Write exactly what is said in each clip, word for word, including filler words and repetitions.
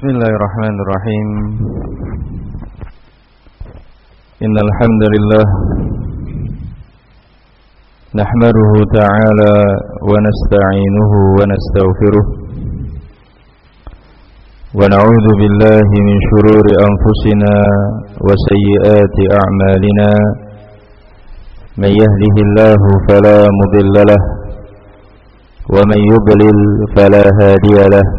Bismillahirrahmanirrahim. Innal hamdalillah nahmaduhu ta'ala wa nasta'inuhu wa nastaghfiruh wa na'udzu billahi min shururi anfusina wa sayyiati a'malina. Man yahdihillahu fala mudilla lahu wa man yudlil fala hadiya lahu.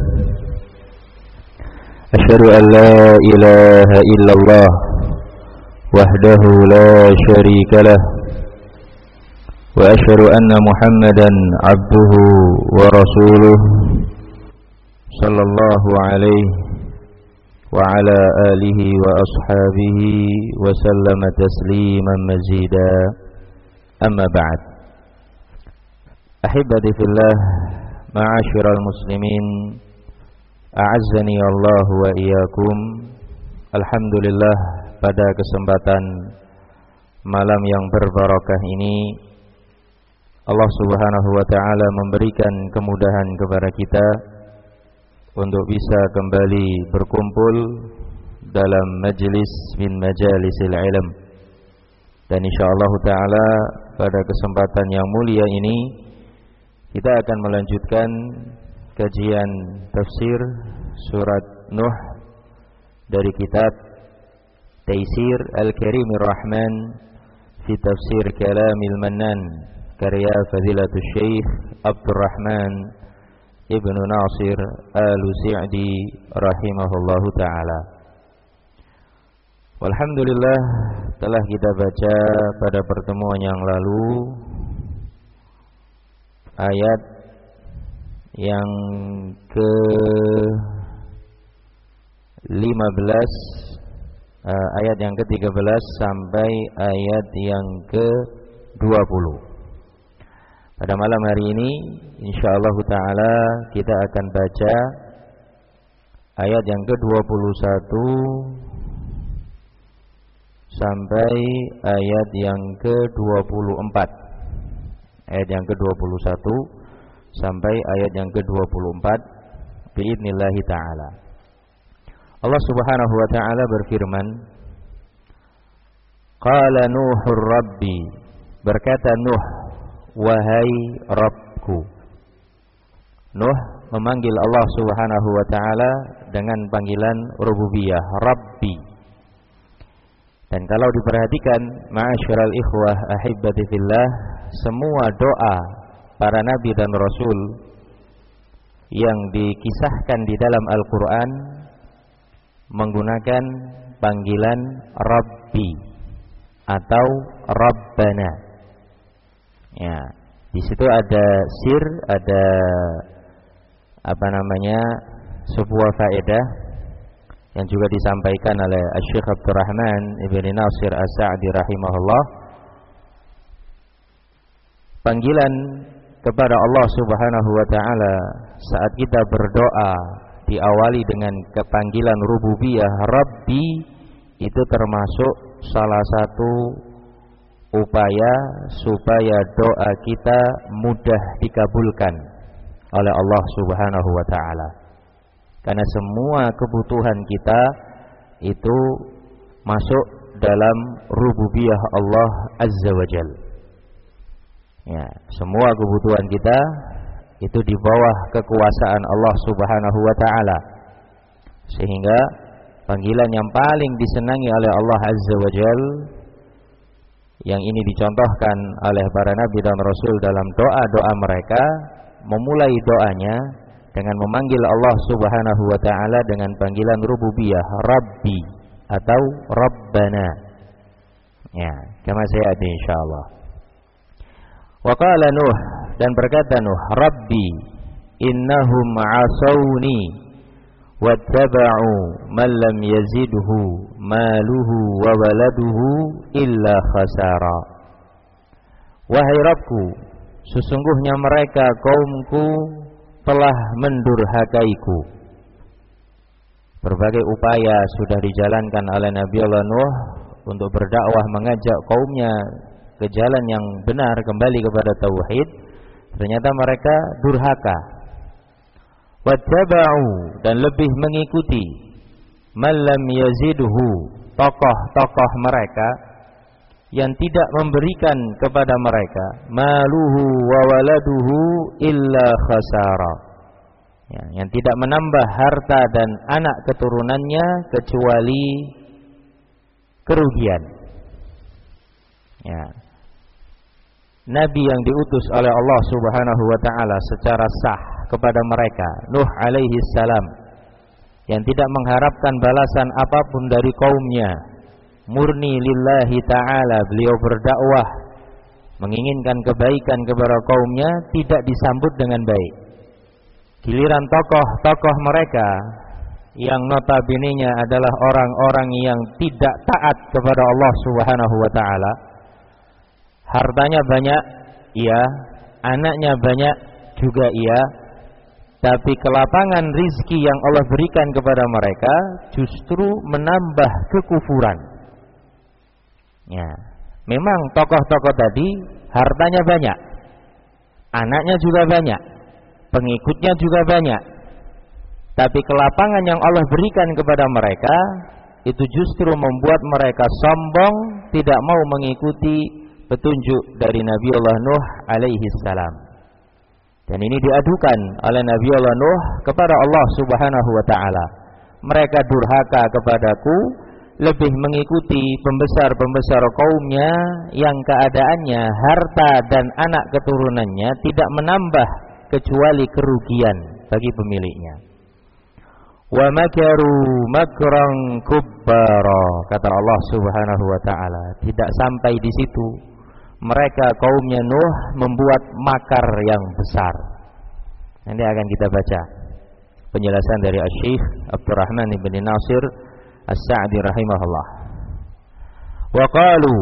Asyhadu an la ilaha illallah wahdahu la syarika lah wa asyhadu anna Muhammadan abduhu wa rasuluh sallallahu alaihi wa ala alihi wa ashabihi wa sallama tasliman mazida. Amma ba'd. Ahibati fillah, ma'asyiral muslimin, a'azzani Allah wa iyyakum. Alhamdulillah, pada kesempatan malam yang berbarakah ini Allah Subhanahu wa taala memberikan kemudahan kepada kita untuk bisa kembali berkumpul dalam majlis min majalisil ilm. Dan insyaallah taala pada kesempatan yang mulia ini kita akan melanjutkan kajian tafsir surat Nuh dari kitab Taisir Al-Karimir Rahman fi Tafsir Kalamil Mannan karya Fadilatul Syekh Abdurrahman Ibnu Nasir Al-Sa'di rahimahullahu taala. Walhamdulillah, telah kita baca pada pertemuan yang lalu ayat yang ke lima belas, uh, ayat yang ke tiga belas sampai ayat yang ke dua puluh. Pada malam hari ini insyaallah taala kita akan baca ayat yang ke dua puluh satu sampai ayat yang ke dua puluh empat. Ayat yang ke dua puluh satu sampai ayat yang ke dua puluh empat biidznillah taala. Allah Subhanahu wa taala berfirman, qala Nuhur Rabbi, berkata Nuh, wahai Rabbku. Nuh memanggil Allah Subhanahu wa taala dengan panggilan rububiyah, Rabbi. Dan kalau diperhatikan, ma'asyiral ikhwah ahibbati fillah, semua doa para nabi dan rasul yang dikisahkan di dalam Al-Quran menggunakan panggilan Rabbi atau Rabbana. Ya, di situ ada sir, ada apa namanya sebuah faedah yang juga disampaikan oleh Syekh Abdurrahman Ibnu Nasir As-Sa'di rahimahullah. Panggilan kepada Allah Subhanahu wa taala saat kita berdoa diawali dengan kepanggilan rububiyah Rabbi, itu termasuk salah satu upaya supaya doa kita mudah dikabulkan oleh Allah Subhanahu wa taala. Karena semua kebutuhan kita itu masuk dalam rububiyah Allah Azza wa Jalla. Ya, semua kebutuhan kita itu di bawah kekuasaan Allah Subhanahu wa taala. Sehingga panggilan yang paling disenangi oleh Allah Azza wa Jalla, yang ini dicontohkan oleh para nabi dan rasul dalam doa-doa mereka, memulai doanya dengan memanggil Allah Subhanahu wa taala dengan panggilan rububiyah, Rabbi atau Rabbana. Ya, kama sayati insyaallah. Wa qala Nuh, dan berkata Nuh, Rabbi innahum asawni wattaba'u man lam yazidhu maluhu wa waladuhu illa khasara. Wahai Rabbku, sesungguhnya mereka kaumku telah mendurhakaiku. Berbagai upaya sudah dijalankan oleh Nabi Allah Nuh untuk berdakwah, mengajak kaumnya ke jalan yang benar, kembali kepada tauhid. Ternyata mereka durhaka. wattaba'u dan lebih mengikuti man lam yazidhu tokoh-tokoh mereka yang tidak memberikan kepada mereka maluhu wa waladuhu illa khasara, ya, yang tidak menambah harta dan anak keturunannya kecuali kerugian. Ya. Nabi yang diutus oleh Allah Subhanahu wa taala secara sah kepada mereka, Nuh alaihi salam, yang tidak mengharapkan balasan apapun dari kaumnya, murni lillahi ta'ala, beliau berdakwah menginginkan kebaikan kepada kaumnya, tidak disambut dengan baik. Giliran tokoh-tokoh mereka yang notabene-nya adalah orang-orang yang tidak taat kepada Allah Subhanahu wa taala, hartanya banyak, iya, anaknya banyak juga, iya, tapi kelapangan rizki yang Allah berikan kepada mereka justru menambah kekufuran. Ya, memang tokoh-tokoh tadi hartanya banyak, anaknya juga banyak, pengikutnya juga banyak, tapi kelapangan yang Allah berikan kepada mereka itu justru membuat mereka sombong, tidak mau mengikuti petunjuk dari Nabi Allah Nuh alaihi salam. Dan ini diadukan oleh Nabi Allah Nuh kepada Allah Subhanahu wa taala. Mereka durhaka kepadaku, lebih mengikuti pembesar-pembesar kaumnya yang keadaannya harta dan anak keturunannya tidak menambah kecuali kerugian bagi pemiliknya. Wa makaru makran kubbara, kata Allah Subhanahu wa taala. Tidak sampai di situ, mereka kaumnya Nuh membuat makar yang besar. Nanti akan kita baca penjelasan dari Asy-Syaikh Abdurrahman ibn Nasir As-Sa'di rahimahullah. Wa qalu,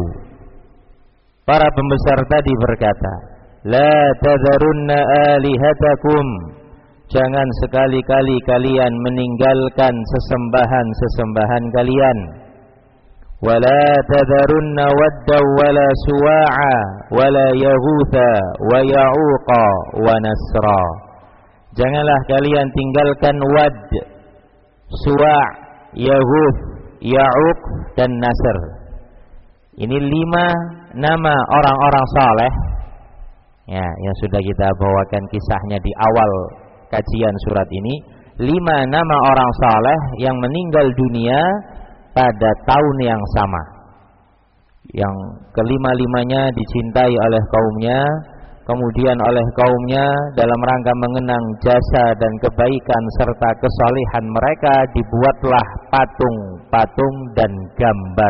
para pembesar tadi berkata, la tadharunna alihatakum, jangan sekali-kali kalian meninggalkan sesembahan-sesembahan kalian. Wala tadharunna wadda wala suwa'a wala yaghutha wa ya'uqa wa nasra. Janganlah kalian tinggalkan wad, suwa', yaghuth, ya'uq dan nasr. Ini lima nama orang-orang saleh, ya, yang sudah kita bawakan kisahnya di awal kajian surat ini. Lima nama orang saleh yang meninggal dunia pada tahun yang sama, yang kelima-limanya dicintai oleh kaumnya, kemudian oleh kaumnya dalam rangka mengenang jasa dan kebaikan serta kesalehan mereka dibuatlah patung-patung dan gambar,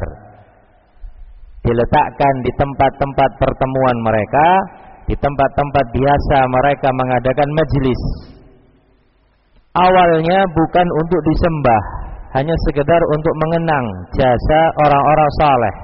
diletakkan di tempat-tempat pertemuan mereka, di tempat-tempat biasa mereka mengadakan majelis. Awalnya bukan untuk disembah, hanya sekedar untuk mengenang jasa orang-orang saleh.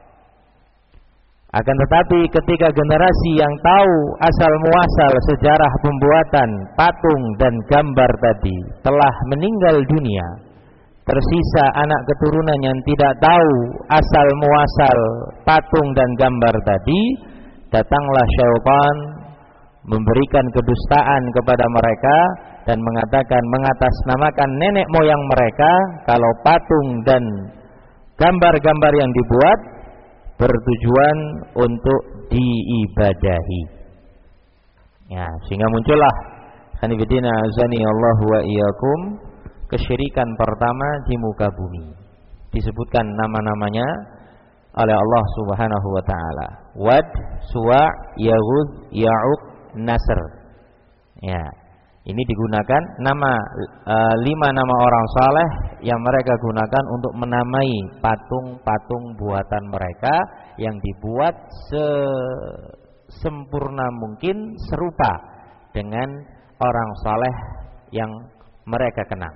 Akan tetapi ketika generasi yang tahu asal muasal sejarah pembuatan patung dan gambar tadi telah meninggal dunia, tersisa anak keturunan yang tidak tahu asal muasal patung dan gambar tadi, datanglah syaitan memberikan kedustaan kepada mereka dan mengatakan, mengatasnamakan nenek moyang mereka kalau patung dan gambar-gambar yang dibuat bertujuan untuk diibadahi. Ya, sehingga muncullah hanifidina azani Allah wa iyyakum, kesyirikan pertama di muka bumi. Disebutkan nama-namanya oleh Allah Subhanahu wa taala. Wad, Suwa, Yaghuz, Ya'uq, Nasr. Ya. Ini digunakan nama e, lima nama orang saleh yang mereka gunakan untuk menamai patung-patung buatan mereka yang dibuat sesempurna mungkin serupa dengan orang saleh yang mereka kenal.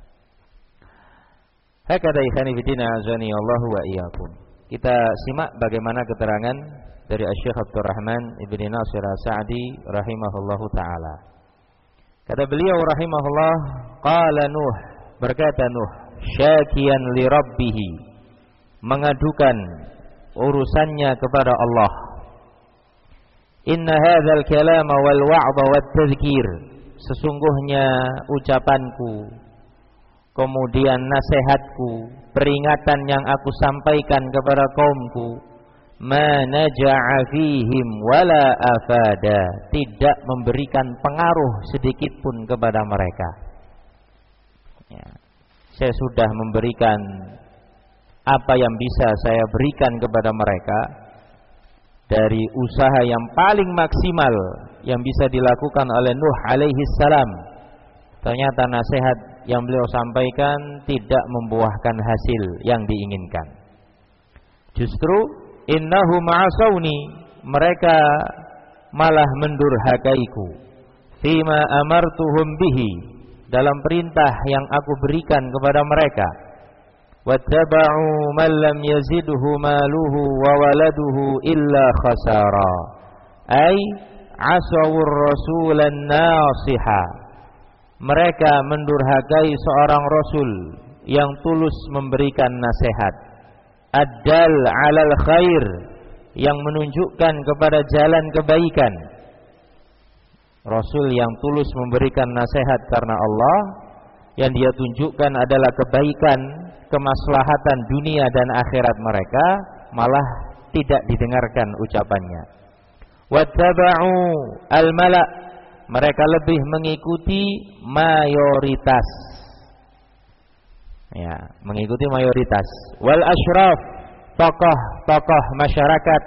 Hakadha ikhwani fillah azani Allah wa iyyakum. Kita simak bagaimana keterangan dari Asy-Syaikh Abdurrahman ibn Nasir As-Sa'di rahimahullahu taala. Kata beliau rahimahullah, qala Nuh, berkata Nuh, syakiyan li rabbih, mengadukan urusannya kepada Allah. Inna hadzal kalama wal wa'dha wat tadhkir, sesungguhnya ucapanku, kemudian nasihatku, peringatan yang aku sampaikan kepada kaumku, ma naja'a fihim wala afada, tidak memberikan pengaruh sedikit pun kepada mereka. Ya. Saya sudah memberikan apa yang bisa saya berikan kepada mereka dari usaha yang paling maksimal yang bisa dilakukan oleh Nuh alaihi salam. Ternyata nasihat yang beliau sampaikan tidak membuahkan hasil yang diinginkan. Justru innahu ma'asawni, mereka malah mendurhakaiku, fima amartuhum bihi, dalam perintah yang aku berikan kepada mereka. Wattaba'u man lam yazidhu maluhu wa waladuhu illa khasara, ay asawur rasulan nasiha, mereka mendurhakai seorang rasul yang tulus memberikan nasihat, ad-dal 'alal khair, yang menunjukkan kepada jalan kebaikan. Rasul yang tulus memberikan nasihat karena Allah, yang dia tunjukkan adalah kebaikan, kemaslahatan dunia dan akhirat mereka, malah tidak didengarkan ucapannya. Wattaba'u al-mala', mereka lebih mengikuti mayoritas. Ya, mengikuti mayoritas. Wal asyraf, tokoh-tokoh masyarakat.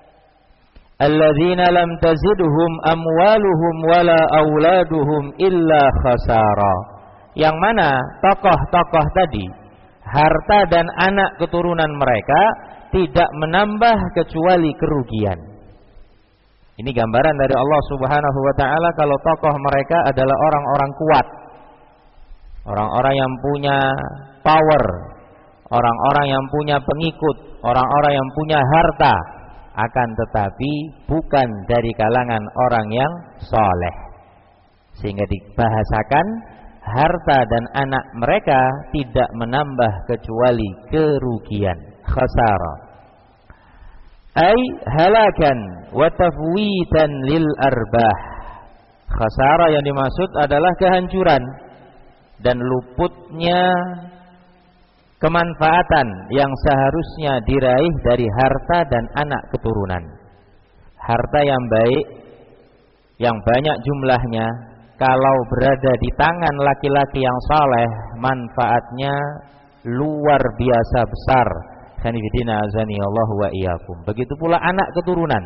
Alladzina lam tazidhum amwaluhum wala auladuhum illa khasara. Yang mana tokoh-tokoh tadi, harta dan anak keturunan mereka tidak menambah kecuali kerugian. Ini gambaran dari Allah Subhanahu wa taala kalau tokoh mereka adalah orang-orang kuat, orang-orang yang punya power, orang-orang yang punya pengikut, orang-orang yang punya harta, akan tetapi bukan dari kalangan orang yang soleh. Sehingga dibahasakan harta dan anak mereka tidak menambah kecuali kerugian, khasara. Ay halakan wa tafwitan lil arbah. Khasara yang dimaksud adalah kehancuran dan luputnya kemanfaatan yang seharusnya diraih dari harta dan anak keturunan. Harta yang baik, yang banyak jumlahnya, kalau berada di tangan laki-laki yang saleh, manfaatnya luar biasa besar. Khanifidina azani Allah wa iyyakum. Begitu pula anak keturunan.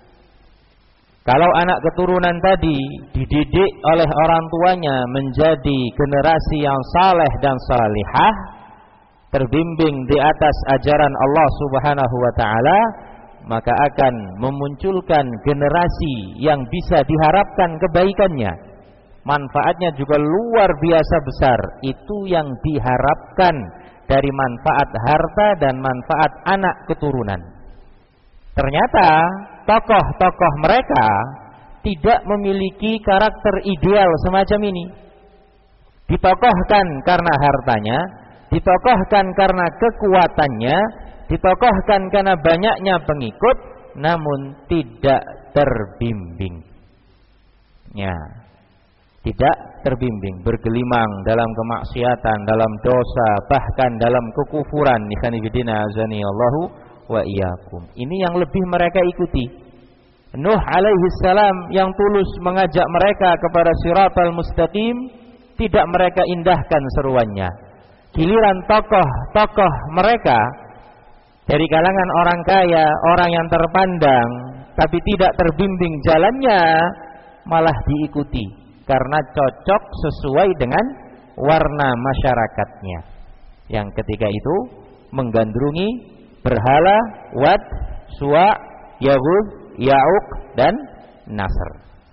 Kalau anak keturunan tadi dididik oleh orang tuanya menjadi generasi yang saleh dan salihah, terbimbing di atas ajaran Allah Subhanahu wa taala, maka akan memunculkan generasi yang bisa diharapkan kebaikannya. Manfaatnya juga luar biasa besar. Itu yang diharapkan dari manfaat harta dan manfaat anak keturunan. Ternyata tokoh-tokoh mereka tidak memiliki karakter ideal semacam ini. Ditokohkan karena hartanya, ditokohkan karena kekuatannya, ditokohkan karena banyaknya pengikut, namun tidak terbimbing. Ya, tidak terbimbing, bergelimang dalam kemaksiatan, dalam dosa, bahkan dalam kekufuran. Ikhwanifidina azani Allahu wa iyyakum. Ini yang lebih mereka ikuti. Nuh alaihi salam yang tulus mengajak mereka kepada siratal mustaqim, tidak mereka indahkan seruannya. Giliran tokoh-tokoh mereka dari kalangan orang kaya, orang yang terpandang, tapi tidak terbimbing jalannya, malah diikuti karena cocok sesuai dengan warna masyarakatnya, yang ketika itu menggandrungi berhala Wad, Suwa, Yaghuz, Ya'uq dan Nasr.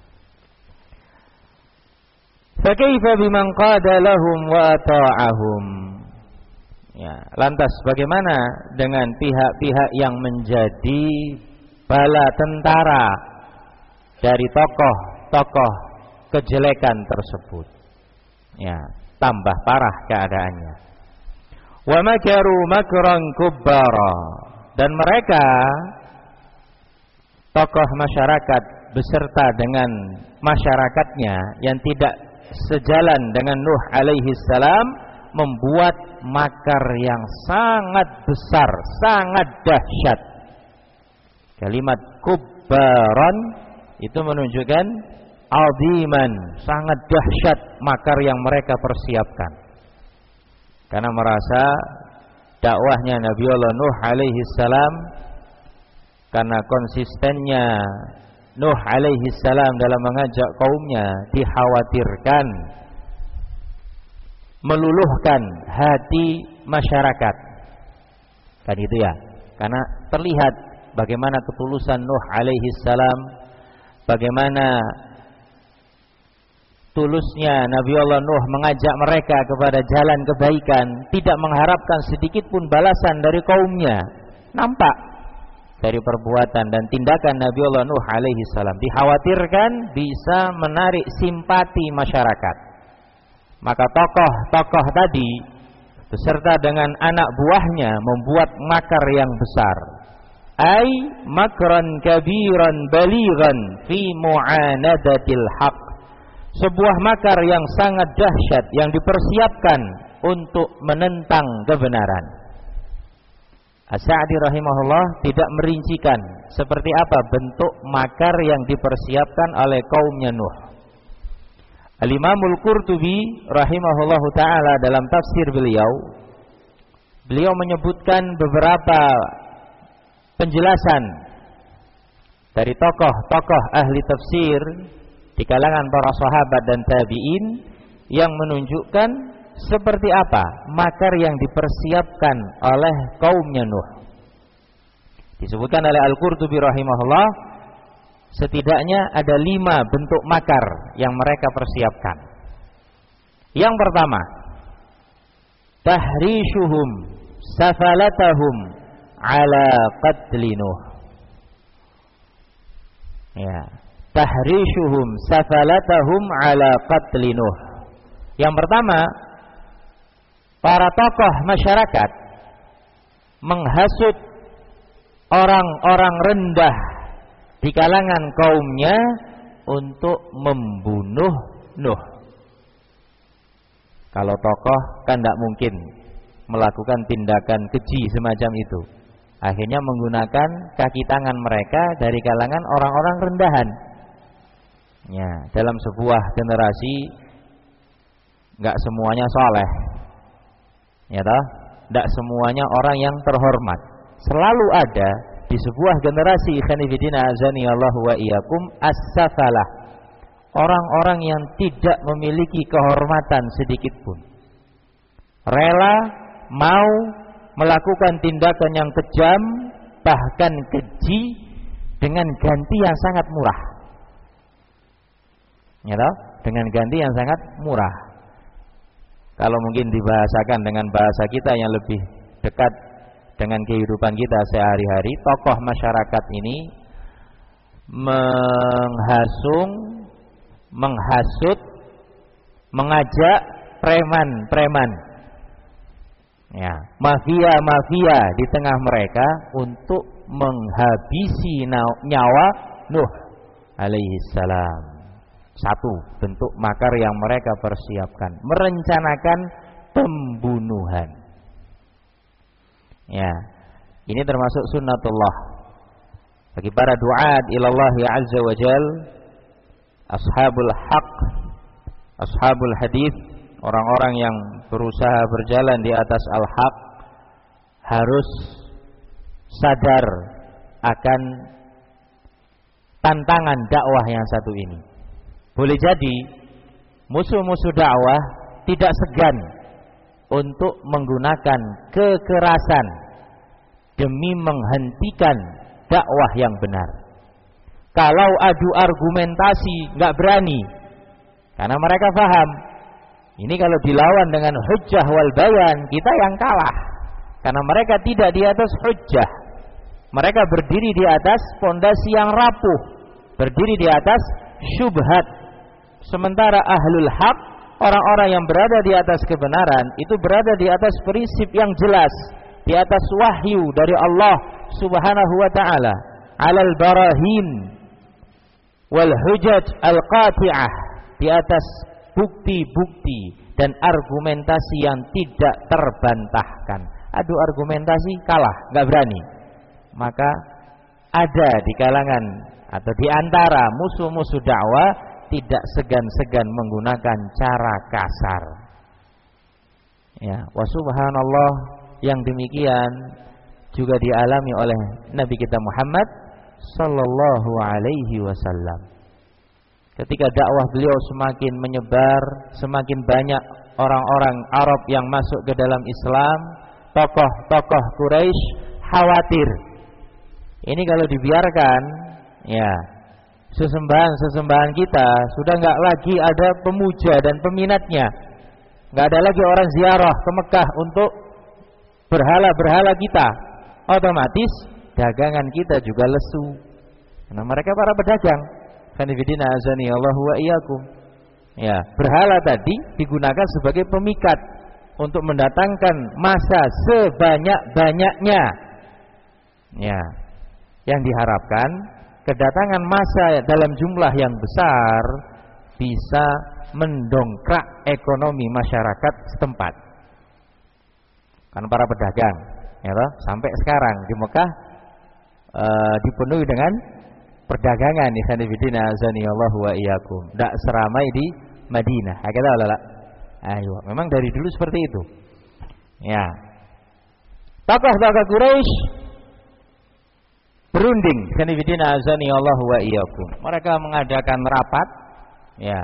Fakaifa biman qada lahum wa ta'ahum. Ya, lantas bagaimana dengan pihak-pihak yang menjadi bala tentara dari tokoh-tokoh kejelekan tersebut? Ya, tambah parah keadaannya. Wa makaru makran kubbara, dan mereka tokoh masyarakat beserta dengan masyarakatnya yang tidak sejalan dengan Nuh alaihi salam membuat makar yang sangat besar, sangat dahsyat. Kalimat kubbaran itu menunjukkan aziman, sangat dahsyat makar yang mereka persiapkan. Karena merasa dakwahnya Nabiullah Nuh alaihi salam, karena konsistennya Nuh alaihi salam dalam mengajak kaumnya dikhawatirkan meluluhkan hati masyarakat. Kan itu ya. Karena terlihat bagaimana ketulusan Nuh alaihi salam, bagaimana tulusnya Nabiullah Nuh mengajak mereka kepada jalan kebaikan, tidak mengharapkan sedikit pun balasan dari kaumnya. Nampak dari perbuatan dan tindakan Nabiullah Nuh alaihi salam, dikhawatirkan bisa menarik simpati masyarakat. Maka tokoh-tokoh tadi beserta dengan anak buahnya membuat makar yang besar. Ai makran kabiran balighan fi mu'anadatil haq. Sebuah makar yang sangat dahsyat yang dipersiapkan untuk menentang kebenaran. As-Sa'di rahimahullah tidak merincikan seperti apa bentuk makar yang dipersiapkan oleh kaumnya Nuh. Al-Imamul Qurtubi rahimahullahu ta'ala dalam tafsir beliau, beliau menyebutkan beberapa penjelasan dari tokoh-tokoh ahli tafsir di kalangan para sahabat dan tabi'in yang menunjukkan seperti apa makar yang dipersiapkan oleh kaumnya Nuh. Disebutkan oleh Al-Qurtubi rahimahullah, setidaknya ada lima bentuk makar yang mereka persiapkan. Yang pertama, tahrishuhum safalatahum ala qatli Nuh. Ya, tahrishuhum safalatahum ala qatli Nuh. Yang pertama, para tokoh masyarakat menghasut orang-orang rendah di kalangan kaumnya untuk membunuh Nuh. Kalau tokoh kan tidak mungkin melakukan tindakan keji semacam itu. Akhirnya menggunakan kaki tangan mereka dari kalangan orang-orang rendahan. Ya, dalam sebuah generasi nggak semuanya soleh, ya toh, nggak semuanya orang yang terhormat. Selalu ada di sebuah generasi khanifidina azani Allah wa iyyakum as-safalah, orang-orang yang tidak memiliki kehormatan sedikit pun, rela mau melakukan tindakan yang kejam bahkan keji dengan ganti yang sangat murah. Ya toh? Dengan ganti yang sangat murah. Kalau mungkin dibahasakan dengan bahasa kita yang lebih dekat dengan kehidupan kita sehari-hari, tokoh masyarakat ini menghasung, menghasut, mengajak preman-preman, ya, mafia-mafia di tengah mereka untuk menghabisi nyawa Nuh alaihi salam. Satu bentuk makar yang mereka persiapkan, merencanakan pembunuhan. Ya, ini termasuk sunnatullah bagi para duat ilallah azza wa jal, ashabul haq, ashabul hadith, orang-orang yang berusaha berjalan di atas al-haq, harus sadar akan tantangan dakwah yang satu ini. Boleh jadi musuh-musuh dakwah tidak segan untuk menggunakan kekerasan demi menghentikan dakwah yang benar. Kalau adu argumentasi nggak berani, karena mereka paham ini kalau dilawan dengan hujjah wal bayan, kita yang kalah. Karena mereka tidak di atas hujjah, mereka berdiri di atas pondasi yang rapuh, berdiri di atas syubhat. Sementara ahlul haq, orang-orang yang berada di atas kebenaran, itu berada di atas prinsip yang jelas, di atas wahyu dari Allah subhanahu wa ta'ala, alal barahin wal hujaj al-qati'ah, di atas bukti-bukti dan argumentasi yang tidak terbantahkan. Adu argumentasi kalah, nggak berani. Maka ada di kalangan atau di antara musuh-musuh dakwah tidak segan-segan menggunakan cara kasar. Ya, wa subhanallah, yang demikian juga dialami oleh Nabi kita Muhammad sallallahu alaihi wasallam. Ketika dakwah beliau semakin menyebar, semakin banyak orang-orang Arab yang masuk ke dalam Islam, tokoh-tokoh Quraisy khawatir. Ini kalau dibiarkan, ya, sesembahan-sesembahan kita sudah nggak lagi ada pemuja dan peminatnya. Nggak ada lagi orang ziarah ke Mekah untuk berhala-berhala kita. Otomatis dagangan kita juga lesu. Karena mereka para pedagang. Kanifidina azani Allah wa iyyakum. Ya, berhala tadi digunakan sebagai pemikat untuk mendatangkan massa sebanyak-banyaknya. Ya. Yang diharapkan kedatangan massa dalam jumlah yang besar bisa mendongkrak ekonomi masyarakat setempat. Kan para pedagang, ya toh, sampai sekarang di Mekah e, dipenuhi dengan perdagangan. Ikhwanifidina azanillahu wa iyyakum. Tidak seramai di Madinah. Hakata wala. Ayo, memang dari dulu seperti itu. Ya. Tokoh-tokoh Quraisy berunding. Ikhwanifidina azanillahu wa iyyakum. Mereka mengadakan rapat. Ya.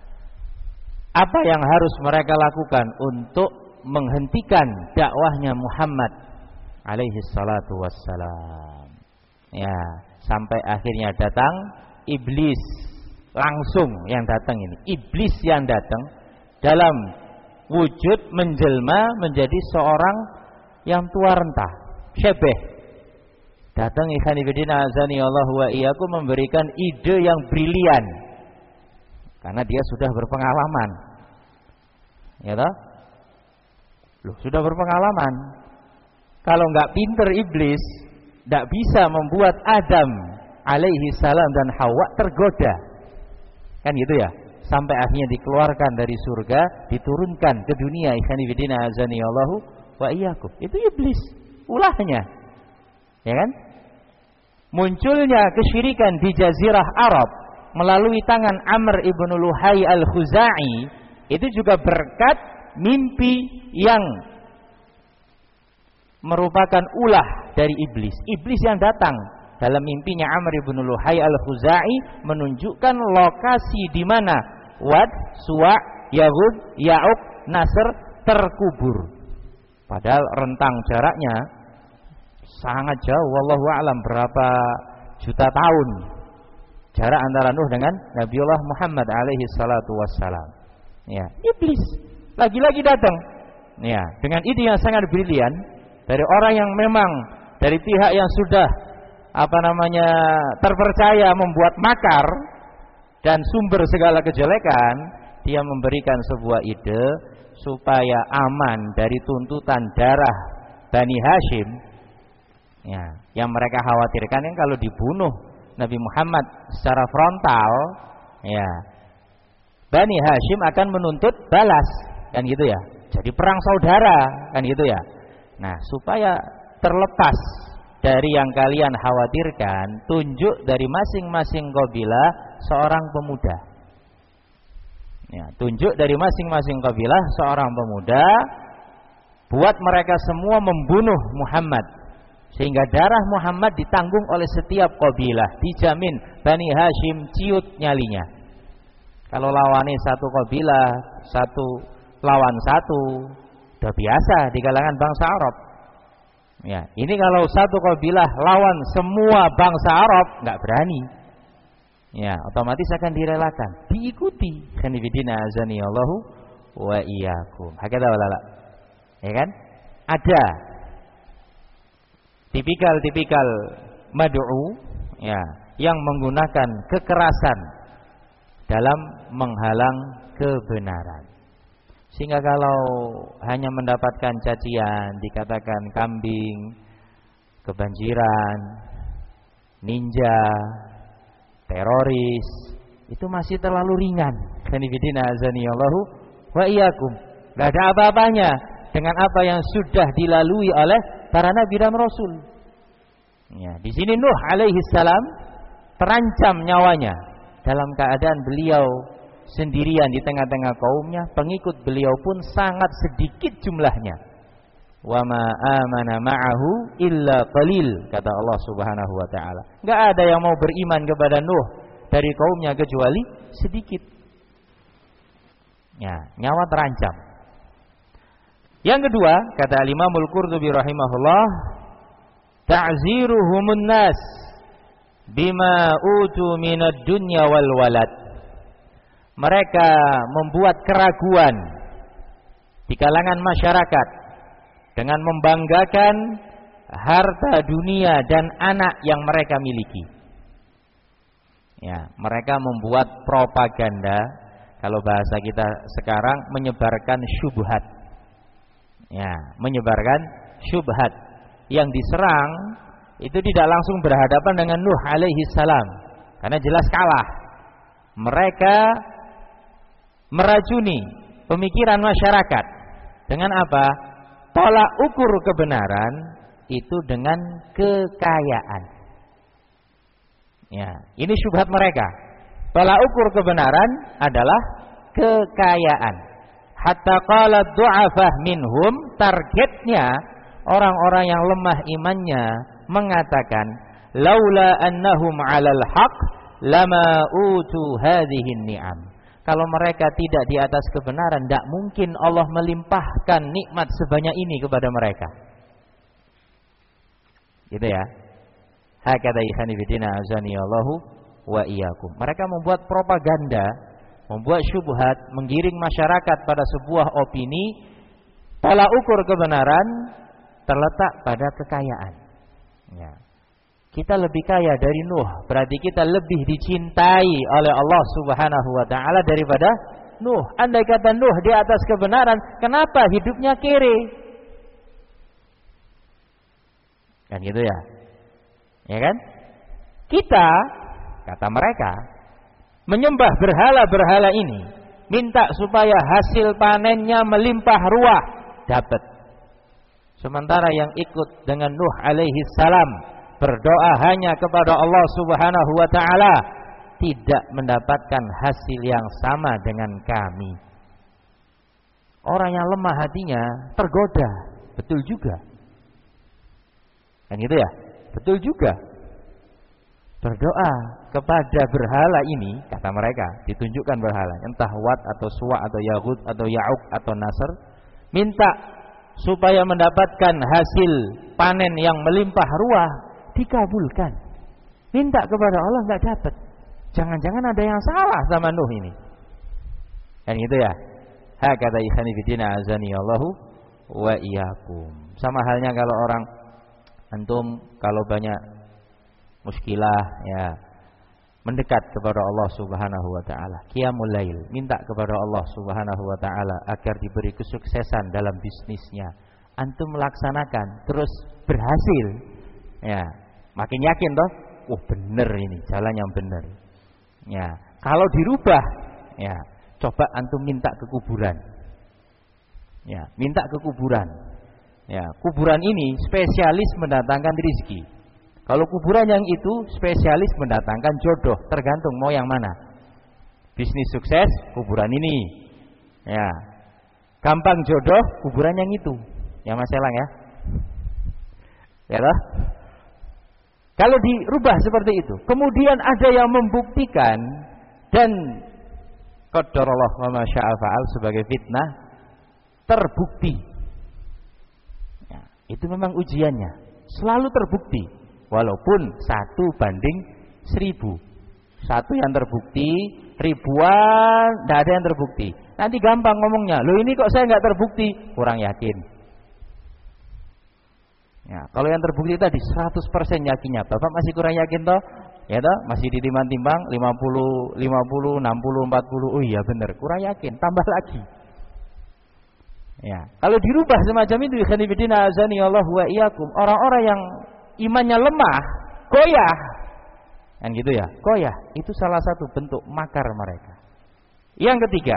Apa yang harus mereka lakukan untuk menghentikan dakwahnya Muhammad alaihi salatu wassalam. Ya, sampai akhirnya datang iblis langsung yang datang ini. Iblis yang datang dalam wujud menjelma menjadi seorang yang tua renta, syebeh. Datang ikhwanifidina azani Allah wa iyyakum memberikan ide yang brilian. Karena dia sudah berpengalaman. Ya toh? Loh, sudah berpengalaman. Kalau enggak pinter iblis, enggak bisa membuat Adam alaihi salam dan Hawa tergoda. Kan gitu ya? Sampai akhirnya dikeluarkan dari surga, diturunkan ke dunia. Ikhwanifidina azani Allahu wa iyyakum. Itu iblis, ulahnya. Ya kan? Munculnya kesyirikan di jazirah Arab melalui tangan Amr ibn Luhai al-Khuzai itu juga berkat mimpi yang merupakan ulah dari iblis. Iblis yang datang dalam mimpinya Amr ibn Luhai al-Khuzai menunjukkan lokasi di mana Wad, Suwa, Yahud, Ya'uq, Nasr terkubur. Padahal rentang jaraknya sangat jauh, wallahu a'lam berapa juta tahun jarak antara Nuh dengan Nabiullah Muhammad alaihi salatu wassalam. Ya, iblis lagi-lagi datang. Ya, dengan ide yang sangat brilian dari orang yang memang dari pihak yang sudah apa namanya terpercaya membuat makar dan sumber segala kejelekan, dia memberikan sebuah ide supaya aman dari tuntutan darah Bani Hashim. Ya, yang mereka khawatirkan kan kalau dibunuh Nabi Muhammad secara frontal, ya, Bani Hashim akan menuntut balas, kan gitu ya. Jadi perang saudara, kan gitu ya. Nah, supaya terlepas dari yang kalian khawatirkan, tunjuk dari masing-masing kabilah seorang pemuda. Ya, tunjuk dari masing-masing kabilah seorang pemuda, buat mereka semua membunuh Muhammad. Sehingga darah Muhammad ditanggung oleh setiap kabilah, dijamin Bani Hashim ciut nyalinya. Kalau lawannya satu kabilah, satu lawan satu, udah biasa di kalangan bangsa Arab. Ya, ini kalau satu kabilah lawan semua bangsa Arab, nggak berani. Ya, otomatis akan direlakan, diikuti. Khanifidina azani Allahu wa iyyakum. Hakata walala. Ya kan? Ada tipikal-tipikal mad'u, ya, yang menggunakan kekerasan dalam menghalang kebenaran. Sehingga kalau hanya mendapatkan cacian, dikatakan kambing, kebanjiran, ninja, teroris, itu masih terlalu ringan. Khanifidina azanillahu wa iyyakum. Enggak ada apa-apanya dengan apa yang sudah dilalui oleh para nabi dan rasul. Ya, di sini Nuh alaihi salam terancam nyawanya dalam keadaan beliau sendirian di tengah-tengah kaumnya, pengikut beliau pun sangat sedikit jumlahnya. Wa ma amana ma'ahu illa qalil, kata Allah Subhanahu wa taala. Enggak ada yang mau beriman kepada Nuh dari kaumnya kecuali sedikit. Ya, nyawa terancam. Yang kedua, kata Imamul Qurtubi rahimahullah, ta'ziruhumun nas bima utu minad dunya wal walad. Mereka membuat keraguan di kalangan masyarakat dengan membanggakan harta dunia dan anak yang mereka miliki. Ya, mereka membuat propaganda, kalau bahasa kita sekarang menyebarkan syubhat. Ya, menyebarkan syubhat. Yang diserang itu tidak langsung berhadapan dengan Nuh alaihi salam, karena jelas kalah. Mereka meracuni pemikiran masyarakat dengan apa? Tolak ukur kebenaran itu dengan kekayaan. Ya, ini syubhat mereka. Tolak ukur kebenaran adalah kekayaan. Hatta qala du'afah minhum, targetnya orang-orang yang lemah imannya mengatakan, laula annahum 'alal haqq lama utu hadhihi ni'am. Kalau mereka tidak di atas kebenaran, tidak mungkin Allah melimpahkan nikmat sebanyak ini kepada mereka. Gitu ya. Hakadha ikhwanifidina azanillahu wa iyyakum. Mereka membuat propaganda, membuat syubhat, menggiring masyarakat pada sebuah opini. Tolak ukur kebenaran terletak pada kekayaan. Ya. Kita lebih kaya dari Nuh, berarti kita lebih dicintai oleh Allah Subhanahu wa taala daripada Nuh. Andai kata Nuh di atas kebenaran, kenapa hidupnya kere? Kan gitu ya. Ya kan? Kita, kata mereka, menyembah berhala-berhala ini, minta supaya hasil panennya melimpah ruah, dapat. Sementara yang ikut dengan Nuh alaihi salam berdoa hanya kepada Allah Subhanahu wa taala, tidak mendapatkan hasil yang sama dengan kami. Orang yang lemah hatinya tergoda, betul juga. Kan gitu ya? Betul juga. Berdoa kepada berhala ini, kata mereka, ditunjukkan berhala, entah Wat atau Suwa atau Yahud atau Ya'uq atau Nasr, minta supaya mendapatkan hasil panen yang melimpah ruah, dikabulkan. Minta kepada Allah enggak dapat. Jangan-jangan ada yang salah sama Nuh ini. Kan gitu ya. Hakadha ikhwanifidina azanillahu wa iyyakum. Sama halnya kalau orang antum kalau banyak muskilah ya, mendekat kepada Allah Subhanahu wa taala, qiyamul lail, minta kepada Allah Subhanahu wa taala agar diberi kesuksesan dalam bisnisnya. Antum melaksanakan terus berhasil. Ya, makin yakin toh, oh bener ini, jalan yang bener. Ya, kalau dirubah, ya, coba antum minta ke kuburan. Ya, minta ke kuburan. Ya, kuburan ini spesialis mendatangkan rizki. Kalau kuburan yang itu spesialis mendatangkan jodoh, tergantung mau yang mana. Bisnis sukses, kuburan ini. Ya, gampang jodoh, kuburan yang itu. Ya Mas Elang ya. Ya toh? Kalau dirubah seperti itu, kemudian ada yang membuktikan dan qadarullah wa ma syaa fa'al sebagai fitnah terbukti. Ya, itu memang ujiannya, selalu terbukti, walaupun satu banding seribu. Satu yang terbukti, ribuan tidak ada yang terbukti. Nanti gampang ngomongnya, loh ini kok saya nggak terbukti, kurang yakin. Ya, kalau yang terbukti tadi seratus persen yakinnya, Bapak masih kurang yakin toh? Ya toh, masih ditimbang-timbang lima puluh, lima puluh, enam puluh, empat puluh. Oh iya benar, kurang yakin, tambah lagi. Ya, kalau dirubah semacam itu, ikhwanifidina azani Allah wa iyyakum, orang-orang yang imannya lemah, goyah. Kan gitu ya. Goyah itu salah satu bentuk makar mereka. Yang ketiga.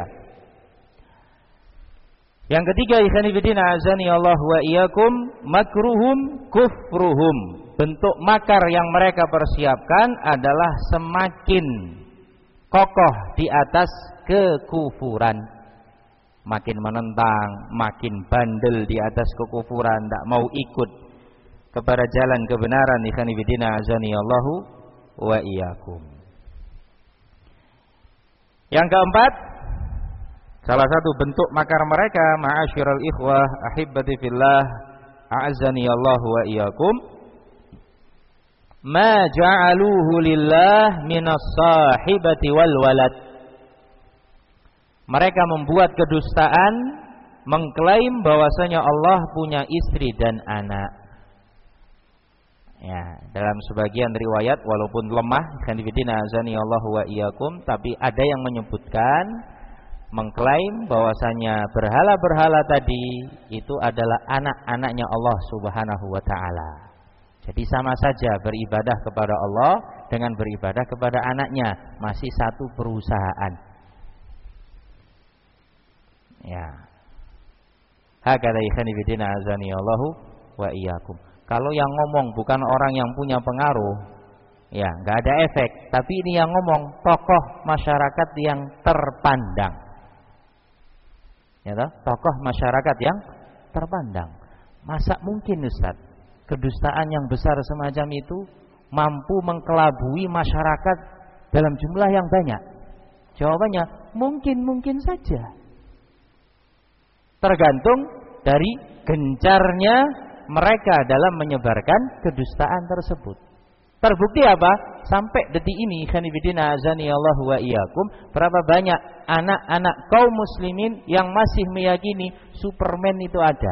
Yang ketiga, ikhwani fillah azani Allah wa iyyakum, makruhum kufruhum. Bentuk makar yang mereka persiapkan adalah semakin kokoh di atas kekufuran. Makin menentang, makin bandel di atas kekufuran, tidak mau ikut kepada jalan kebenaran. Ikhwani fillah azani Allah wa iyyakum. Yang keempat, salah satu bentuk makar mereka, ma'asyiral ikhwah ahibbati fillah a'azzani Allah wa iyyakum, ma ja'aluhu lillah minas sahibati wal walad. Mereka membuat kedustaan, mengklaim bahwasanya Allah punya istri dan anak. Ya, dalam sebagian riwayat walaupun lemah, kan fillah azani Allah wa iyyakum, tapi ada yang menyebutkan, mengklaim bahwasanya berhala-berhala tadi itu adalah anak-anaknya Allah Subhanahu wa taala. Jadi sama saja beribadah kepada Allah dengan beribadah kepada anaknya, masih satu perusahaan. Ya. Hakadha ikhwani fillah azani Allah wa iyyakum. Kalau yang ngomong bukan orang yang punya pengaruh, ya nggak ada efek. Tapi ini yang ngomong tokoh masyarakat yang terpandang. Ya toh? Tokoh masyarakat yang terpandang. Masa mungkin Ustaz, kedustaan yang besar semacam itu mampu mengkelabui masyarakat dalam jumlah yang banyak? Jawabannya mungkin-mungkin saja. Tergantung dari gencarnya mereka dalam menyebarkan kedustaan tersebut. Terbukti apa? Sampai detik ini, ikhwani fillah azani Allah wa iyyakum, berapa banyak anak-anak kaum muslimin yang masih meyakini Superman itu ada,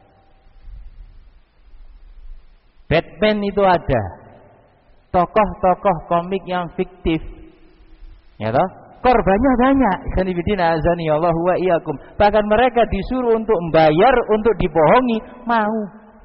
Batman itu ada, tokoh-tokoh komik yang fiktif, ya toh? Korbannya banyak, ikhwani fillah azani Allah wa iyyakum. Bahkan mereka disuruh untuk membayar untuk dibohongi, mau.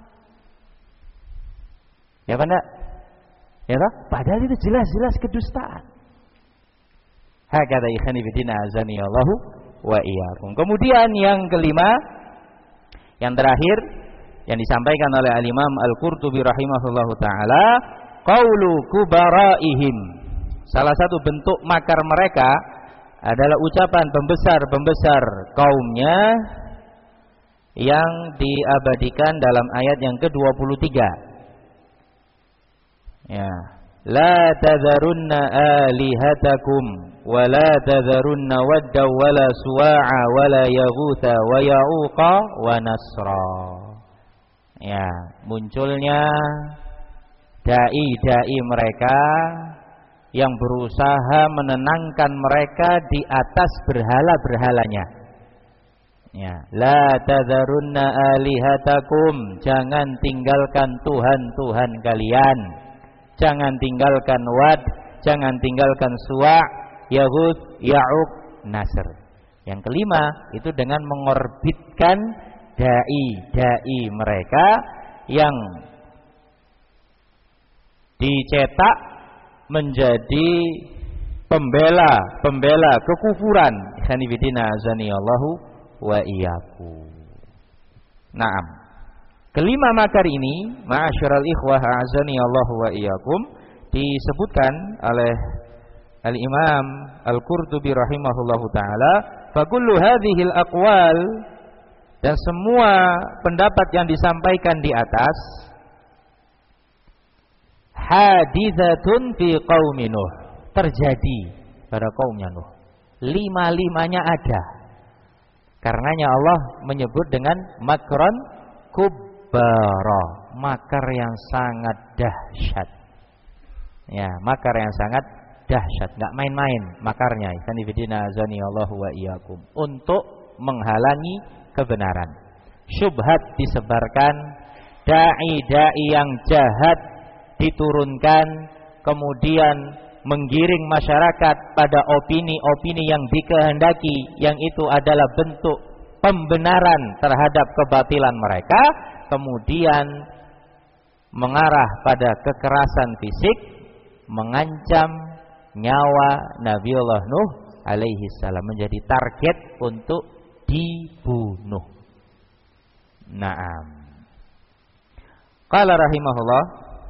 Ya kan enggak? Ya toh? Padahal itu jelas-jelas kedustaan. Hakadha ikhwani fillah azani Allah wa iyyakum. Kemudian yang kelima, yang terakhir yang disampaikan oleh Al-Imam Al-Qurtubi rahimahullahu taala, qaulu kubaraihim. Salah satu bentuk makar mereka adalah ucapan pembesar-pembesar kaumnya yang diabadikan dalam ayat yang ke dua puluh tiga. Ya, la tadharunna alihatakum wa la tadharunna wadda wa la suwa'a wa la yaghutha wa ya'uqa wa nasra. Ya, munculnya dai-dai mereka yang berusaha menenangkan mereka di atas berhala-berhalanya. Ya, la tadharunna alihatakum, jangan tinggalkan Tuhan-Tuhan kalian. Jangan tinggalkan Wad, jangan tinggalkan Suwa', Yahud, Ya'uq, Nasr. Yang kelima, itu dengan mengorbitkan dai-dai mereka yang dicetak menjadi pembela-pembela kekufuran. Ikhwani fillah azani Allahu wa iyyakum. Naam. Kelima makar ini, ma'asyiral ikhwah azani Allahu wa iyyakum, disebutkan oleh Al-Imam Al-Qurtubi rahimahullahu taala, fa kullu hadhil aqwal, dan semua pendapat yang disampaikan di atas, haditsatun fi qaumi Nuh, terjadi pada kaumnya Nuh. Lima-limanya ada. Karenanya Allah menyebut dengan makron kubara, makar yang sangat dahsyat. Ya, makar yang sangat dahsyat, enggak main-main makarnya. Ikhwan fillah azani Allah wa iyyakum, untuk menghalangi kebenaran. Syubhat disebarkan, dai-dai yang jahat diturunkan, kemudian menggiring masyarakat pada opini-opini yang dikehendaki, yang itu adalah bentuk pembenaran terhadap kebatilan mereka, kemudian mengarah pada kekerasan fisik, mengancam nyawa Nabiullah Nuh alaihi salam, menjadi target untuk dibunuh. Naam. Qala rahimahullah,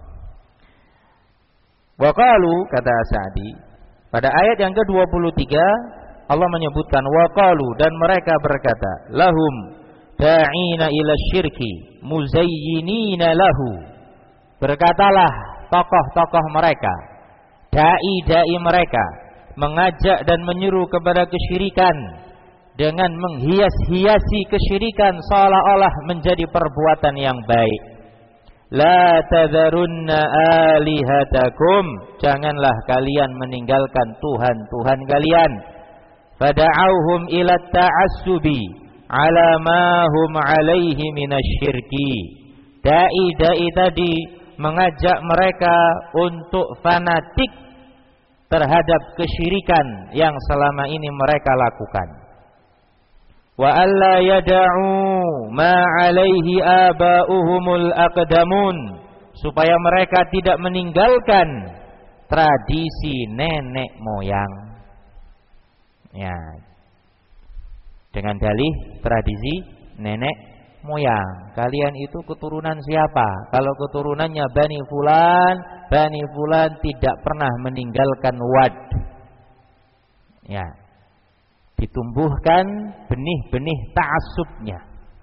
wa qalu, kata Sa'di, pada ayat yang ke dua puluh tiga Allah menyebutkan wa qalu, dan mereka berkata, lahum da'ina ila syirki muzayyinina lahu. Berkatalah tokoh-tokoh mereka, dai-dai mereka, mengajak dan menyuruh kepada kesyirikan dengan menghias-hiasi kesyirikan seolah-olah menjadi perbuatan yang baik. La tadharunna alihatakum, janganlah kalian meninggalkan Tuhan-Tuhan kalian. Fada'auhum ila ta'assubi ala ma hum alaihi minasyirki. Dai-dai tadi mengajak mereka untuk fanatik terhadap kesyirikan yang selama ini mereka lakukan. Wa alla yada'u ma 'alaihi aba'uhumul aqdamun, supaya mereka tidak meninggalkan tradisi nenek moyang. Ya. Dengan dalih tradisi nenek moyang. Kalian itu keturunan siapa? Kalau keturunannya Bani Fulan, Bani Fulan tidak pernah meninggalkan wad. Ya. Ditumbuhkan benih-benih ta'assubnya,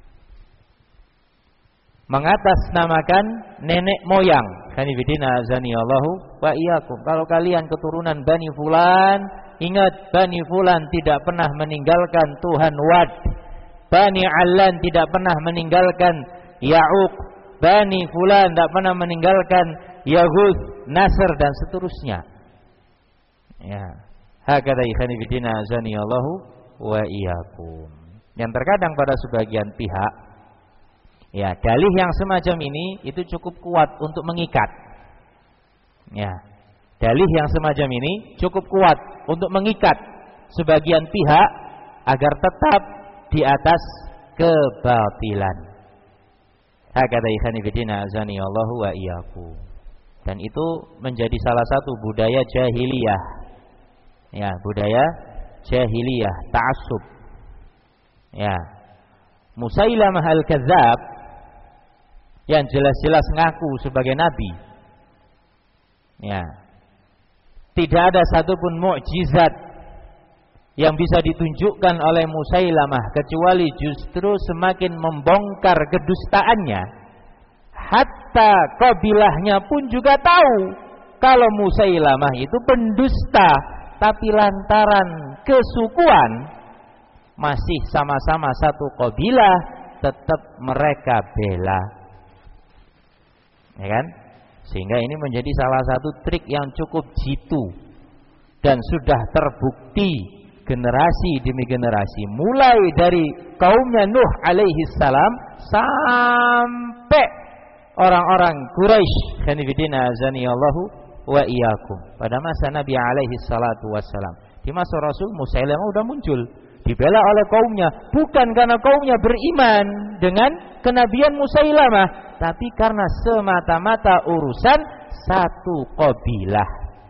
mengatasnamakan nenek moyang. Hanifidina azanillahu wa iyyakum. Kalau kalian keturunan Bani Fulan, ingat Bani Fulan tidak pernah meninggalkan Tuhan Wad. Bani Allan tidak pernah meninggalkan Ya'uq. Bani Fulan tidak pernah meninggalkan Yaghuz, Nasr, dan seterusnya. Ya. Hakadha ikhani fillah azanillahu wa iyyakum. Yang terkadang pada sebagian pihak, ya, dalih yang semacam ini itu cukup kuat untuk mengikat. Ya, dalih yang semacam ini cukup kuat untuk mengikat sebagian pihak agar tetap di atas kebatilan. Hakadha ikhani fillah azanillahu wa iyyakum. Dan itu menjadi salah satu budaya jahiliyah. Ya, budaya jahiliyah, ta'assub. Ya. Musailamah al-Kadzdzab yang jelas-jelas ngaku sebagai nabi. Ya. Tidak ada satupun mukjizat yang bisa ditunjukkan oleh Musailamah kecuali justru semakin membongkar kedustaannya. Hatta kabilahnya pun juga tahu kalau Musailamah itu pendusta. Tapi lantaran kesukuan, masih sama-sama satu kabilah, tetap mereka bela. Ya kan? Sehingga ini menjadi salah satu trik yang cukup jitu dan sudah terbukti generasi demi generasi, mulai dari kaumnya Nuh alaihi salam sampai orang-orang Quraisy. Hanifidina azanillahu wa iyyakum. Pada masa Nabi alaihi salatu wassalam, di masa Rasul, Musailamah sudah muncul, dibela oleh kaumnya, bukan karena kaumnya beriman dengan kenabian Musailamah, tapi karena semata-mata urusan satu kabilah.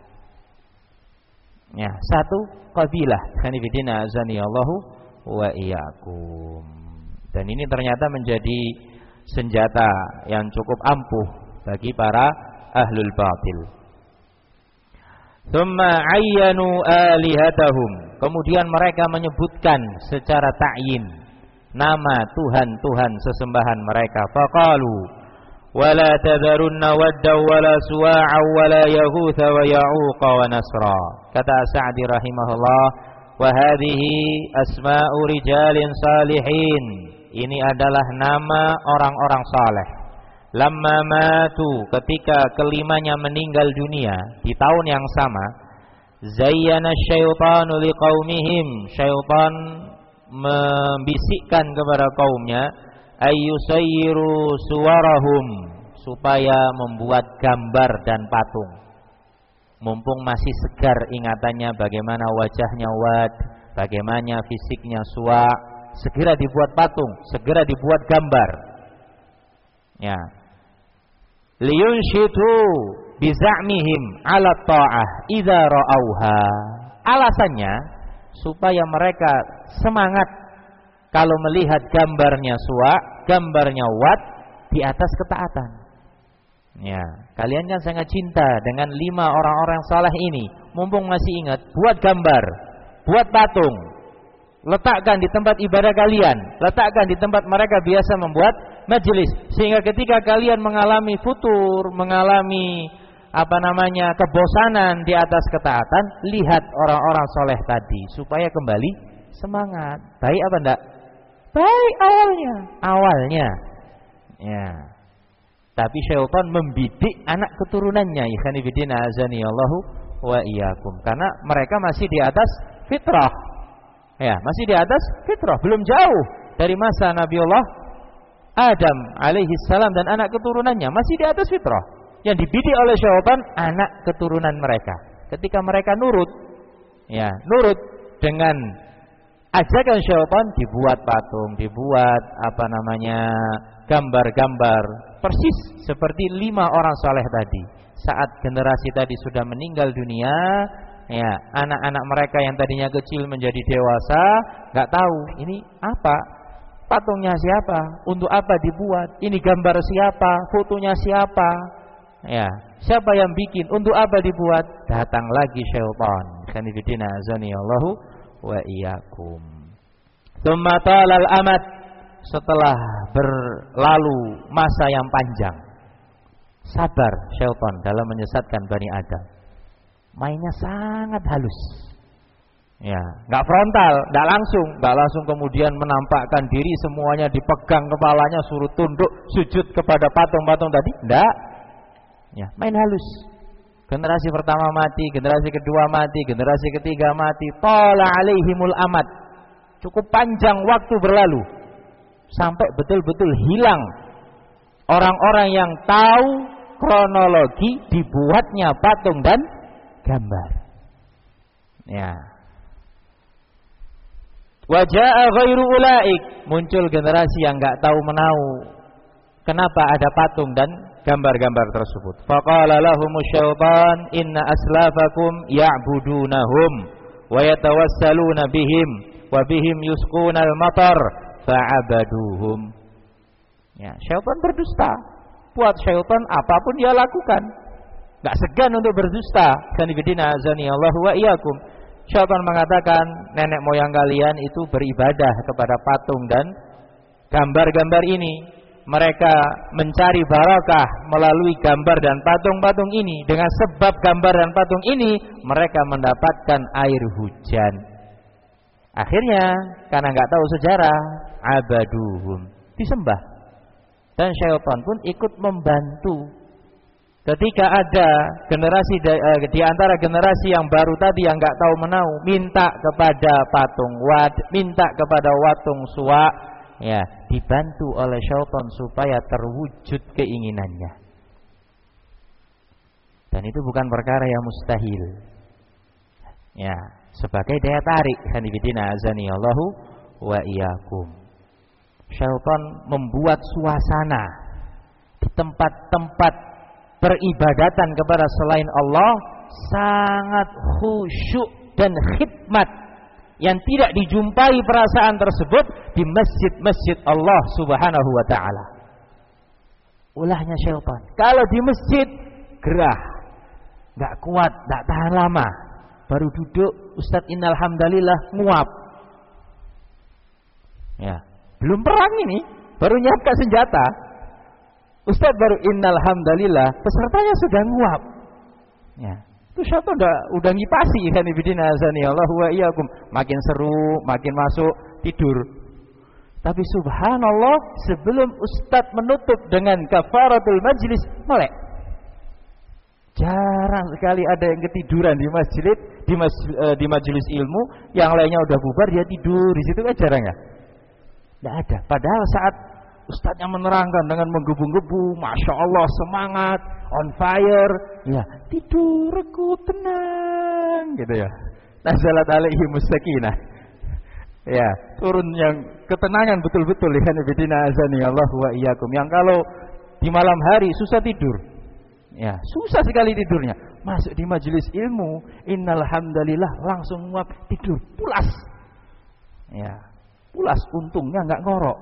Ya, satu kabilah. Hanifidina azanillahu wa iyyakum. Dan ini ternyata menjadi senjata yang cukup ampuh bagi para ahlul batil. Tsumma ayyanu alihatahum. Kemudian mereka menyebutkan secara ta'yin nama Tuhan-Tuhan sesembahan mereka. Faqalu wala tadharunna wadda wala suwa'a wala yaghutha wa ya'uqa wa nasra. Kata Sa'di rahimahullah, wa hadhihi asma'u rijalin salihin. Ini adalah nama orang-orang saleh. Lamma matu, ketika kelimanya meninggal dunia di tahun yang sama, zayyana syaitanu liqaumihim, syaitan membisikkan kepada kaumnya, ayyusayyiru suwarahum, supaya membuat gambar dan patung. Mumpung masih segar ingatannya bagaimana wajahnya Wad, bagaimana fisiknya Suwa, segera dibuat patung, segera dibuat gambar. Ya. Liyunshitu biza'mihim 'ala ta'ah idza ra'auha. Alasannya supaya mereka semangat kalau melihat gambarnya Suwa, gambarnya Wat di atas ketaatan. Ya, kalian kan sangat cinta dengan lima orang-orang saleh ini. Mumpung masih ingat, buat gambar, buat patung, letakkan di tempat ibadah kalian, letakkan di tempat mereka biasa membuat majelis, sehingga ketika kalian mengalami futur, mengalami apa namanya kebosanan di atas ketaatan, lihat orang-orang soleh tadi supaya kembali semangat. Baik apa enggak? Baik awalnya, awalnya, ya. Tapi syaitan membidik anak keturunannya, ikhwan fillah azani Allahu wa iyyakum, karena mereka masih di atas fitrah. Ya, masih di atas fitrah, belum jauh dari masa Nabiullah Adam alaihi salam dan anak keturunannya, masih di atas fitrah. Yang dibidik oleh syaitan anak keturunan mereka. Ketika mereka nurut, ya, nurut dengan ajakan syaitan, dibuat patung, dibuat apa namanya gambar-gambar, persis seperti lima orang saleh tadi. Saat generasi tadi sudah meninggal dunia, ya, anak-anak mereka yang tadinya kecil menjadi dewasa, nggak tahu ini apa, patungnya siapa, untuk apa dibuat, ini gambar siapa, fotonya siapa, ya, siapa yang bikin, untuk apa dibuat. Datang lagi syaitan. Khanifidina azani Allahu wa iyyakum. Tsumma talal amad, setelah berlalu masa yang panjang, sabar syaitan dalam menyesatkan Bani Adam. Mainnya sangat halus, ya, nggak frontal, nggak langsung, nggak langsung kemudian menampakkan diri semuanya, dipegang kepalanya, suruh tunduk sujud kepada patung-patung tadi, nggak, ya, main halus. Generasi pertama mati, generasi kedua mati, generasi ketiga mati, tala alaihimul amad, cukup panjang waktu berlalu sampai betul-betul hilang orang-orang yang tahu kronologi dibuatnya patung dan gambar. Ya. Waja'a ghairu ulaik, muncul generasi yang enggak tahu menau kenapa ada patung dan gambar-gambar tersebut. Faqala lahumus syaitan inna aslafakum ya'budunahum wa yatawassaluna bihim wa bihim yusqunal matar fa'abaduhum. Ya, syaitan berdusta. Buat syaitan apapun dia lakukan, enggak segan untuk berdusta. Khanifidina azani Allahu wa iyyakum. Syaitan mengatakan nenek moyang kalian itu beribadah kepada patung dan gambar-gambar ini. Mereka mencari barakah melalui gambar dan patung-patung ini. Dengan sebab gambar dan patung ini mereka mendapatkan air hujan. Akhirnya karena enggak tahu sejarah, abaduhum, disembah. Dan syaitan pun ikut membantu. Ketika ada generasi di antara generasi yang baru tadi yang enggak tahu menau, minta kepada patung Wad, minta kepada patung Suwa, ya, dibantu oleh syaitan supaya terwujud keinginannya. Dan itu bukan perkara yang mustahil. Ya, sebagai daya tarik, khanifidina azani Allahu wa iyyakum. Syaitan membuat suasana di tempat-tempat peribadatan kepada selain Allah sangat khusyuk dan khidmat yang tidak dijumpai perasaan tersebut di masjid-masjid Allah Subhanahu wa taala. Ulahnya syaitan. Kalau di masjid gerah, enggak kuat, enggak tahan lama. Baru duduk, Ustaz innal hamdalillah nguap. Ya, belum perang ini, baru nyiapkan senjata. Ustaz baru innal hamdalillah, pesertanya sudah nguap. Ya. Itu syaitan udah udah ngipasi, kan ibidina azani Allah wa iyyakum. Makin seru, makin masuk tidur. Tapi subhanallah, sebelum ustaz menutup dengan kafaratul majlis, melek. Jarang sekali ada yang ketiduran di masjid, di, mas, uh, di majelis ilmu, yang lainnya udah bubar dia tidur di situ, kan jarang ya? Enggak ada. Padahal saat ustaz yang menerangkan dengan menggebu-gebu, masya Allah semangat, on fire, ya tidur aku tenang, gitu ya. Nazalat alaihi musakinah, ya turun yang ketenangan betul-betul. Ikhwan fillah azani Allah wa iyyakum. Yang kalau di malam hari susah tidur, Ya, susah sekali tidurnya. Masuk di majelis ilmu, innal hamdalillah langsung nguap tidur pulas. Ya, pulas, untungnya enggak ngorok.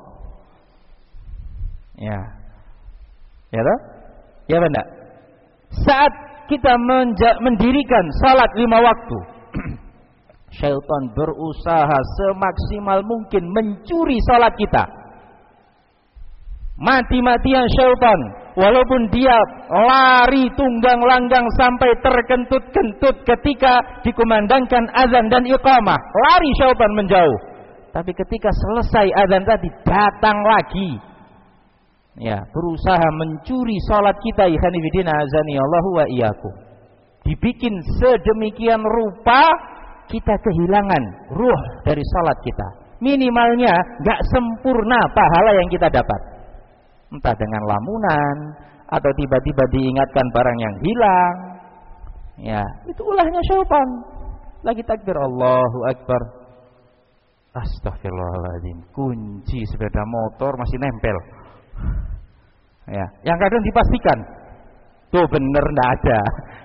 Ya. Ya toh? Ya benar. Saat kita menja- mendirikan salat lima waktu, syaitan berusaha semaksimal mungkin mencuri salat kita. Mati-matian syaitan, walaupun dia lari tunggang langgang sampai terkentut-kentut ketika dikumandangkan azan dan iqamah, lari syaitan menjauh. Tapi ketika selesai azan tadi datang lagi, ya, berusaha mencuri salat kita. Ikhwan fillah azani Allahu wa iyyakum. Dibikin sedemikian rupa kita kehilangan ruh dari salat kita. Minimalnya enggak sempurna pahala yang kita dapat. Entah dengan lamunan atau tiba-tiba diingatkan barang yang hilang. Ya, itu ulahnya syaitan. Lagi takbir Allahu Akbar. Astagfirullahaladzim, kunci sepeda motor masih nempel. Ya, yang kadang dipastikan tuh bener ndak ada.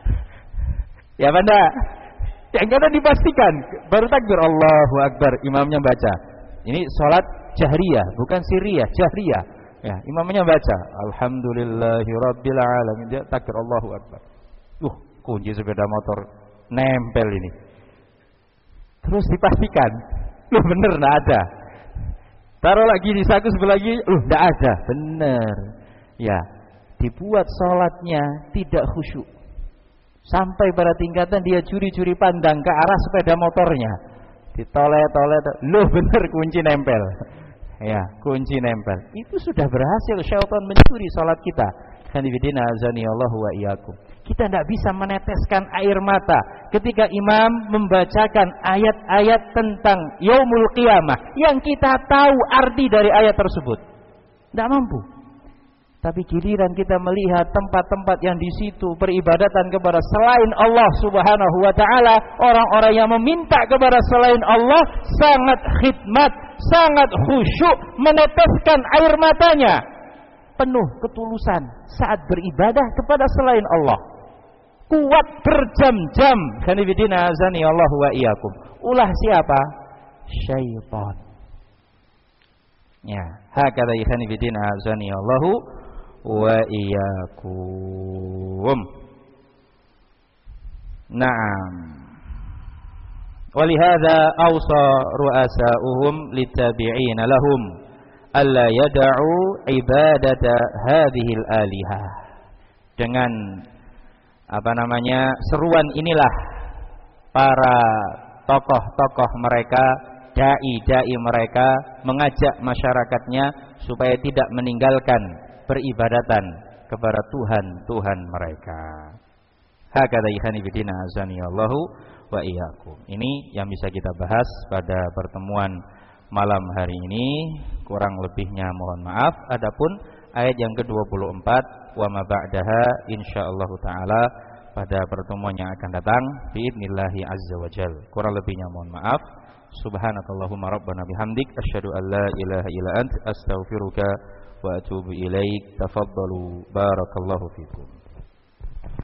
Ya benda, yang kadang dipastikan baru takbir Allahu Akbar, imamnya baca. Ini sholat jahriyah, bukan sirriyah, jahriyah. Ya, imamnya baca Alhamdulillahirabbil alamin, dia takbir Allahu Akbar. Tuh, kunci sepeda motor nempel ini. Terus dipastikan, loh bener ndak ada. Taruh lagi di saku sebelah lagi, loh ndak ada, bener. Ya, dibuat sholatnya tidak khusyuk. Sampai pada tingkatan dia curi-curi pandang ke arah sepeda motornya. Ditoleh-toleh, loh bener kunci nempel. Ya, kunci nempel. Itu sudah berhasil syaitan mencuri sholat kita. Khanifidina azani Allah wa iyyakum. Kita tidak bisa meneteskan air mata ketika imam membacakan ayat-ayat tentang yaumul qiyamah yang kita tahu arti dari ayat tersebut. Tidak mampu. Tapi giliran kita melihat tempat-tempat yang di situ peribadatan kepada selain Allah Subhanahu wa taala, orang-orang yang meminta kepada selain Allah sangat khidmat, sangat khusyuk, meneteskan air matanya, penuh ketulusan saat beribadah kepada selain Allah. Kuat berjam-jam. Khanifidina azani Allah wa iyyakum. Ulah siapa? Syaitan. Ya, hakadha khanifidina azani Allahu wa iyyakum. Naam. Walihada awsa ru'asa'uhum litabi'ina lahum alla yada'u ibadata hadhil alihah. Dengan apa namanya seruan inilah para tokoh-tokoh mereka, dai-dai mereka mengajak masyarakatnya supaya tidak meninggalkan peribadatan kepada Tuhan-Tuhan mereka. Hakadha ikhani bidina azani Allahu wa iyyakum. Ini yang bisa kita bahas pada pertemuan malam hari ini. Kurang lebihnya mohon maaf. Adapun ayat yang ke dua puluh empat wa ma ba'daha insyaallah taala pada pertemuan yang akan datang biidznillah azza wajal. Kurang lebihnya mohon maaf. Subhanakallahumma rabbana bihamdik asyhadu an la ilaha illa ant astaghfiruka wa atubu ilaik. Tafaddalu barakallahu fikum.